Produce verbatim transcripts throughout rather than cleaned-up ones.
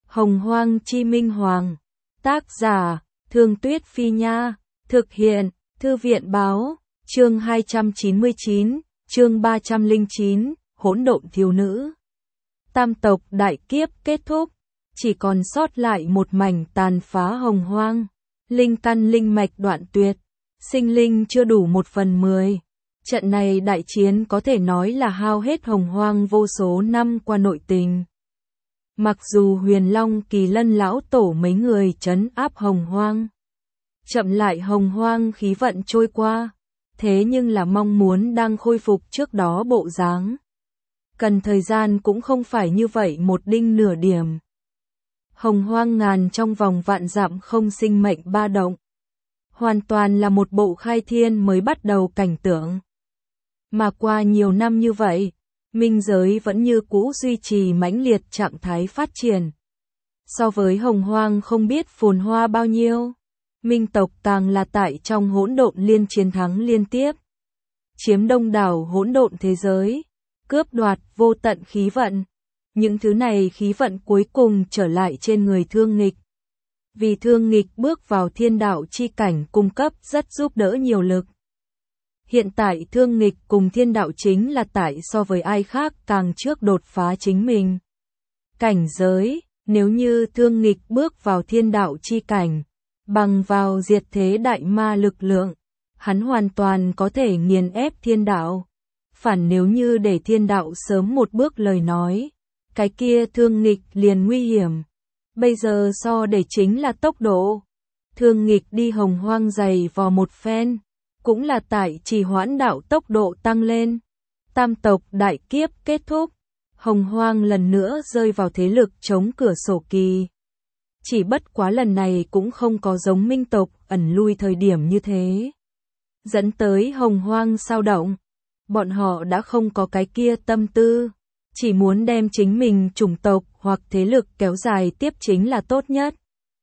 Hồng Hoang Chi Minh Hoàng. Tác giả, Thương Tuyết Phi Nha. Thực hiện, Thư viện Báo. Chương hai trăm chín mươi chín, chương ba trăm lẻ chín, Hỗn độn thiếu nữ. Tam tộc đại kiếp kết thúc, chỉ còn sót lại một mảnh tàn phá hồng hoang. Linh căn linh mạch đoạn tuyệt, sinh linh chưa đủ một phần mười. Trận này đại chiến có thể nói là hao hết hồng hoang vô số năm qua nội tình. Mặc dù Huyền Long Kỳ Lân lão tổ mấy người trấn áp hồng hoang, chậm lại hồng hoang khí vận trôi qua, thế nhưng là mong muốn đang khôi phục trước đó bộ dáng. Cần thời gian cũng không phải như vậy một đinh nửa điểm. Hồng hoang ngàn trong vòng vạn dặm không sinh mệnh ba động. Hoàn toàn là một bộ khai thiên mới bắt đầu cảnh tượng. Mà qua nhiều năm như vậy, minh giới vẫn như cũ duy trì mãnh liệt trạng thái phát triển. So với hồng hoang không biết phồn hoa bao nhiêu, minh tộc càng là tại trong hỗn độn liên chiến thắng liên tiếp. Chiếm đông đảo hỗn độn thế giới, cướp đoạt vô tận khí vận. Những thứ này khí vận cuối cùng trở lại trên người Thương Nghịch. Vì Thương Nghịch bước vào thiên đạo chi cảnh cung cấp rất giúp đỡ nhiều lực. Hiện tại Thương Nghịch cùng thiên đạo chính là tại so với ai khác càng trước đột phá chính mình. Cảnh giới, nếu như Thương Nghịch bước vào thiên đạo chi cảnh, bằng vào diệt thế đại ma lực lượng, hắn hoàn toàn có thể nghiền ép thiên đạo. Phản nếu như để thiên đạo sớm một bước lời nói, cái kia Thương Nghịch liền nguy hiểm. Bây giờ so để chính là tốc độ. Thương Nghịch đi hồng hoang dày vò một phen, cũng là tại trì hoãn đạo tốc độ tăng lên. Tam tộc đại kiếp kết thúc, hồng hoang lần nữa rơi vào thế lực chống cửa sổ kỳ. Chỉ bất quá lần này cũng không có giống minh tộc ẩn lui thời điểm như thế, dẫn tới hồng hoang sao động. Bọn họ đã không có cái kia tâm tư, chỉ muốn đem chính mình chủng tộc hoặc thế lực kéo dài tiếp chính là tốt nhất.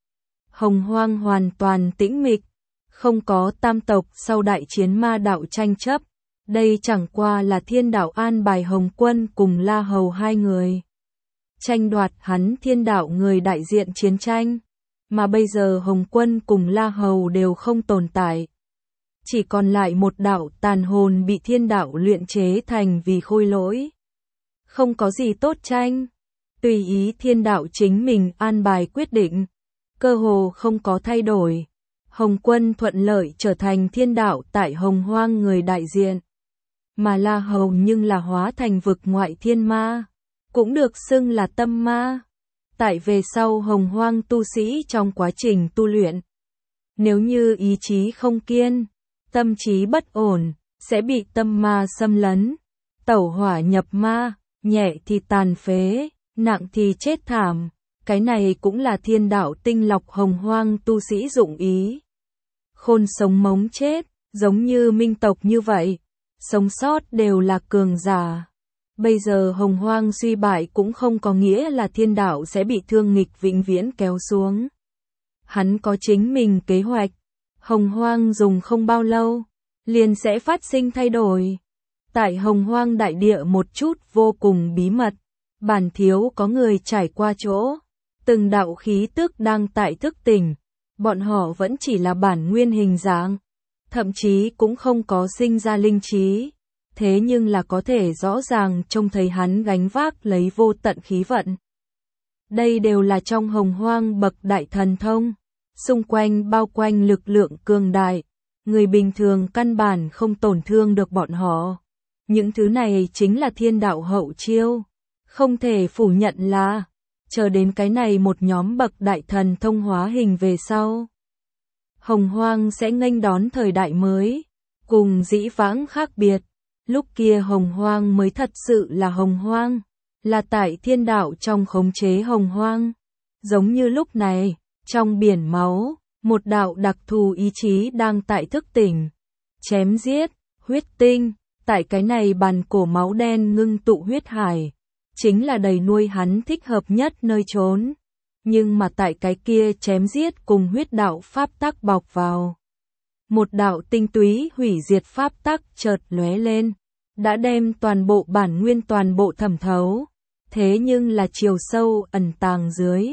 Hồng hoang hoàn toàn tĩnh mịch, không có tam tộc sau đại chiến ma đạo tranh chấp. Đây chẳng qua là thiên đạo an bài Hồng Quân cùng La Hầu hai người tranh đoạt hắn thiên đạo người đại diện chiến tranh. Mà bây giờ Hồng Quân cùng La Hầu đều không tồn tại. Chỉ còn lại một đạo tàn hồn bị thiên đạo luyện chế thành vì khôi lỗi. Không có gì tốt tranh, tùy ý thiên đạo chính mình an bài quyết định, cơ hồ không có thay đổi. Hồng Quân thuận lợi trở thành thiên đạo tại hồng hoang người đại diện, mà La Hầu nhưng là hóa thành vực ngoại thiên ma, cũng được xưng là tâm ma. Tại về sau hồng hoang tu sĩ trong quá trình tu luyện, nếu như ý chí không kiên, tâm trí bất ổn, sẽ bị tâm ma xâm lấn, tẩu hỏa nhập ma, nhẹ thì tàn phế, nặng thì chết thảm. Cái này cũng là thiên đạo tinh lọc hồng hoang tu sĩ dụng ý. Khôn sống mống chết, giống như minh tộc như vậy, sống sót đều là cường giả. Bây giờ hồng hoang suy bại cũng không có nghĩa là thiên đạo sẽ bị Thương Nghịch vĩnh viễn kéo xuống. Hắn có chính mình kế hoạch. Hồng hoang dùng không bao lâu, liền sẽ phát sinh thay đổi. Tại hồng hoang đại địa một chút vô cùng bí mật, bản thiếu có người trải qua chỗ. Từng đạo khí tức đang tại thức tỉnh, bọn họ vẫn chỉ là bản nguyên hình dạng, thậm chí cũng không có sinh ra linh trí. Thế nhưng là có thể rõ ràng trông thấy hắn gánh vác lấy vô tận khí vận. Đây đều là trong hồng hoang bậc đại thần thông. Xung quanh bao quanh lực lượng cường đại, người bình thường căn bản không tổn thương được bọn họ. Những thứ này chính là thiên đạo hậu chiêu. Không thể phủ nhận là, chờ đến cái này một nhóm bậc đại thần thông hóa hình về sau, hồng hoang sẽ nghênh đón thời đại mới, cùng dĩ vãng khác biệt. Lúc kia hồng hoang mới thật sự là hồng hoang, là tại thiên đạo trong khống chế hồng hoang. Giống như lúc này, trong biển máu, một đạo đặc thù ý chí đang tại thức tỉnh, chém giết, huyết tinh. Tại cái này bàn cổ máu đen ngưng tụ huyết hải, chính là đầy nuôi hắn thích hợp nhất nơi trốn. Nhưng mà tại cái kia chém giết cùng huyết đạo pháp tắc bọc vào, một đạo tinh túy hủy diệt pháp tắc chợt lóe lên, đã đem toàn bộ bản nguyên toàn bộ thẩm thấu. Thế nhưng là chiều sâu ẩn tàng dưới,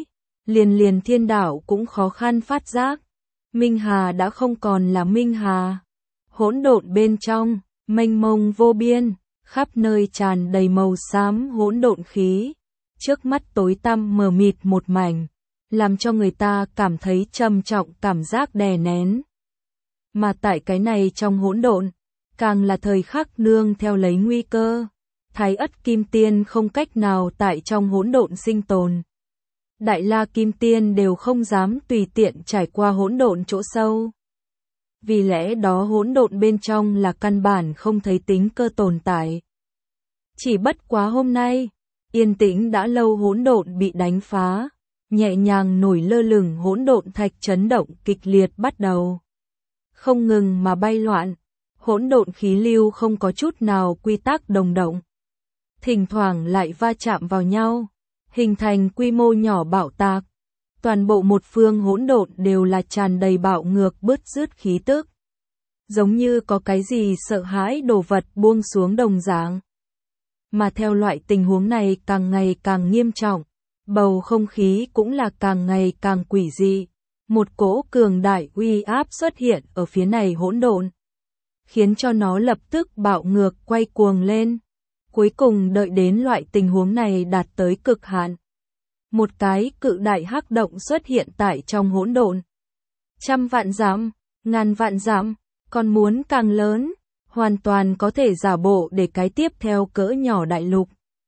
liền liền thiên đạo cũng khó khăn phát giác. Minh Hà đã không còn là Minh Hà. Hỗn độn bên trong, mênh mông vô biên, khắp nơi tràn đầy màu xám hỗn độn khí. Trước mắt tối tăm mờ mịt một mảnh, làm cho người ta cảm thấy trầm trọng cảm giác đè nén. Mà tại cái này trong hỗn độn, càng là thời khắc nương theo lấy nguy cơ. Thái Ất Kim Tiên không cách nào tại trong hỗn độn sinh tồn. Đại La Kim Tiên đều không dám tùy tiện trải qua hỗn độn chỗ sâu. Vì lẽ đó hỗn độn bên trong là căn bản không thấy tính cơ tồn tại. Chỉ bất quá hôm nay, yên tĩnh đã lâu hỗn độn bị đánh phá, nhẹ nhàng nổi lơ lửng hỗn độn thạch chấn động kịch liệt bắt đầu. Không ngừng mà bay loạn, hỗn độn khí lưu không có chút nào quy tắc đồng động. Thỉnh thoảng lại va chạm vào nhau, hình thành quy mô nhỏ bạo tạc. Toàn bộ một phương hỗn độn đều là tràn đầy bạo ngược bứt rứt khí tức. Giống như có cái gì sợ hãi đồ vật buông xuống đồng dạng. Mà theo loại tình huống này càng ngày càng nghiêm trọng, bầu không khí cũng là càng ngày càng quỷ dị. Một cỗ cường đại uy áp xuất hiện ở phía này hỗn độn, khiến cho nó lập tức bạo ngược quay cuồng lên. Cuối cùng đợi đến loại tình huống này đạt tới cực hạn, một cái cự đại hắc động xuất hiện tại trong hỗn độn. Trăm vạn dặm, ngàn vạn dặm, còn muốn càng lớn, hoàn toàn có thể giả bộ để cái tiếp theo cỡ nhỏ đại lục.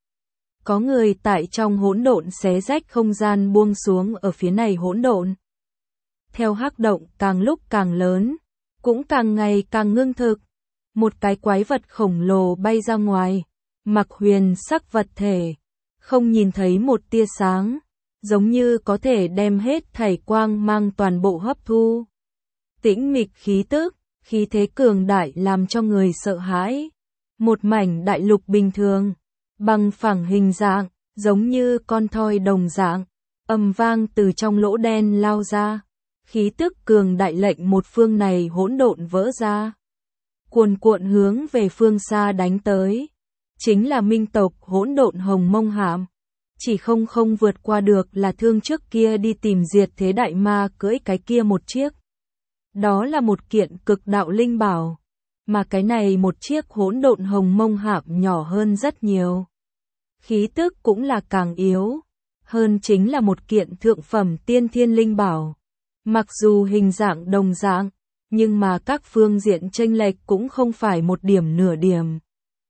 Có người tại trong hỗn độn xé rách không gian buông xuống ở phía này hỗn độn. Theo hắc động càng lúc càng lớn, cũng càng ngày càng ngưng thực, một cái quái vật khổng lồ bay ra ngoài, mặc huyền sắc vật thể, không nhìn thấy một tia sáng, giống như có thể đem hết thảy quang mang toàn bộ hấp thu. Tĩnh mịch khí tức, khí thế cường đại làm cho người sợ hãi. Một mảnh đại lục bình thường, bằng phẳng hình dạng, giống như con thoi đồng dạng, ầm vang từ trong lỗ đen lao ra. Khí tức cường đại lệnh một phương này hỗn độn vỡ ra, cuồn cuộn hướng về phương xa đánh tới. Chính là minh tộc hỗn độn hồng mông hạm. Chỉ không không vượt qua được là thương trước kia đi tìm diệt thế đại ma cưỡi cái kia một chiếc. Đó là một kiện cực đạo linh bảo, mà cái này một chiếc hỗn độn hồng mông hạm nhỏ hơn rất nhiều. Khí tức cũng là càng yếu, hơn chính là một kiện thượng phẩm tiên thiên linh bảo. Mặc dù hình dạng đồng dạng, nhưng mà các phương diện chênh lệch cũng không phải một điểm nửa điểm.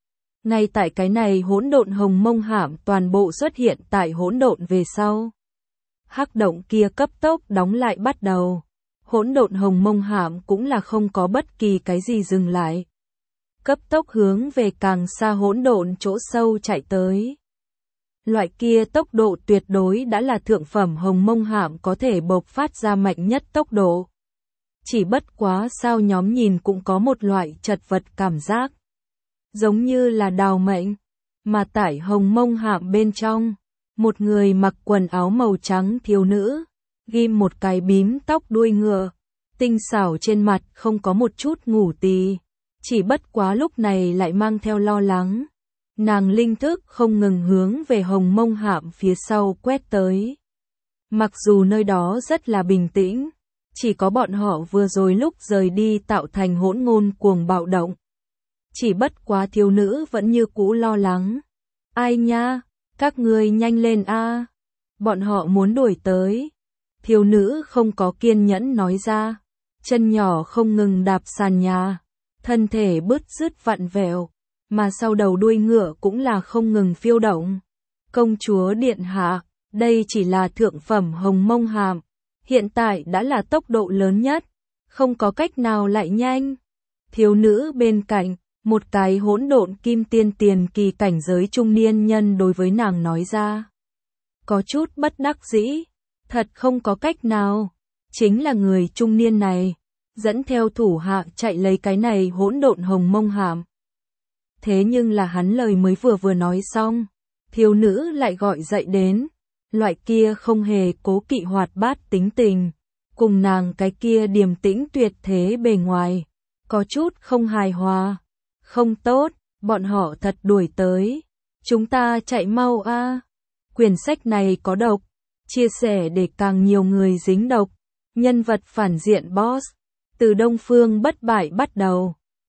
Ngay tại cái này hỗn độn hồng mông hạm toàn bộ xuất hiện tại hỗn độn về sau. Hắc động kia cấp tốc đóng lại bắt đầu. Hỗn độn hồng mông hạm cũng là không có bất kỳ cái gì dừng lại. Cấp tốc hướng về càng xa hỗn độn chỗ sâu chạy tới. Loại kia tốc độ tuyệt đối đã là thượng phẩm hồng mông hạm có thể bộc phát ra mạnh nhất tốc độ. Chỉ bất quá sao nhóm nhìn cũng có một loại chật vật cảm giác. Giống như là đào mệnh, mà tại hồng mông hạm bên trong, một người mặc quần áo màu trắng thiếu nữ, ghim một cái bím tóc đuôi ngựa, tinh xảo trên mặt không có một chút ngủ tì, chỉ bất quá lúc này lại mang theo lo lắng. Nàng linh thức không ngừng hướng về hồng mông hạm phía sau quét tới. Mặc dù nơi đó rất là bình tĩnh, chỉ có bọn họ vừa rồi lúc rời đi tạo thành hỗn ngôn cuồng bạo động. Chỉ bất quá thiếu nữ vẫn như cũ lo lắng. Ai nha, các ngươi nhanh lên a, bọn họ muốn đuổi tới. Thiếu nữ không có kiên nhẫn nói ra, chân nhỏ không ngừng đạp sàn nhà, thân thể bứt rứt vặn vẹo, mà sau đầu đuôi ngựa cũng là không ngừng phiêu động. Công chúa điện hạ, đây chỉ là thượng phẩm hồng mông hạm, hiện tại đã là tốc độ lớn nhất, không có cách nào lại nhanh. Thiếu nữ bên cạnh, một cái hỗn độn kim tiên tiền kỳ cảnh giới trung niên nhân đối với nàng nói ra. Có chút bất đắc dĩ, thật không có cách nào, chính là người trung niên này, dẫn theo thủ hạ chạy lấy cái này hỗn độn hồng mông hạm. Thế nhưng là hắn lời mới vừa vừa nói xong, thiếu nữ lại gọi dậy đến, loại kia không hề cố kỵ hoạt bát tính tình, cùng nàng cái kia điềm tĩnh tuyệt thế bề ngoài, có chút không hài hòa. Không tốt, bọn họ thật đuổi tới. Chúng ta chạy mau a. Quyển sách này có độc, chia sẻ để càng nhiều người dính độc. Nhân vật phản diện Boss. Từ Đông Phương bất bại bắt đầu.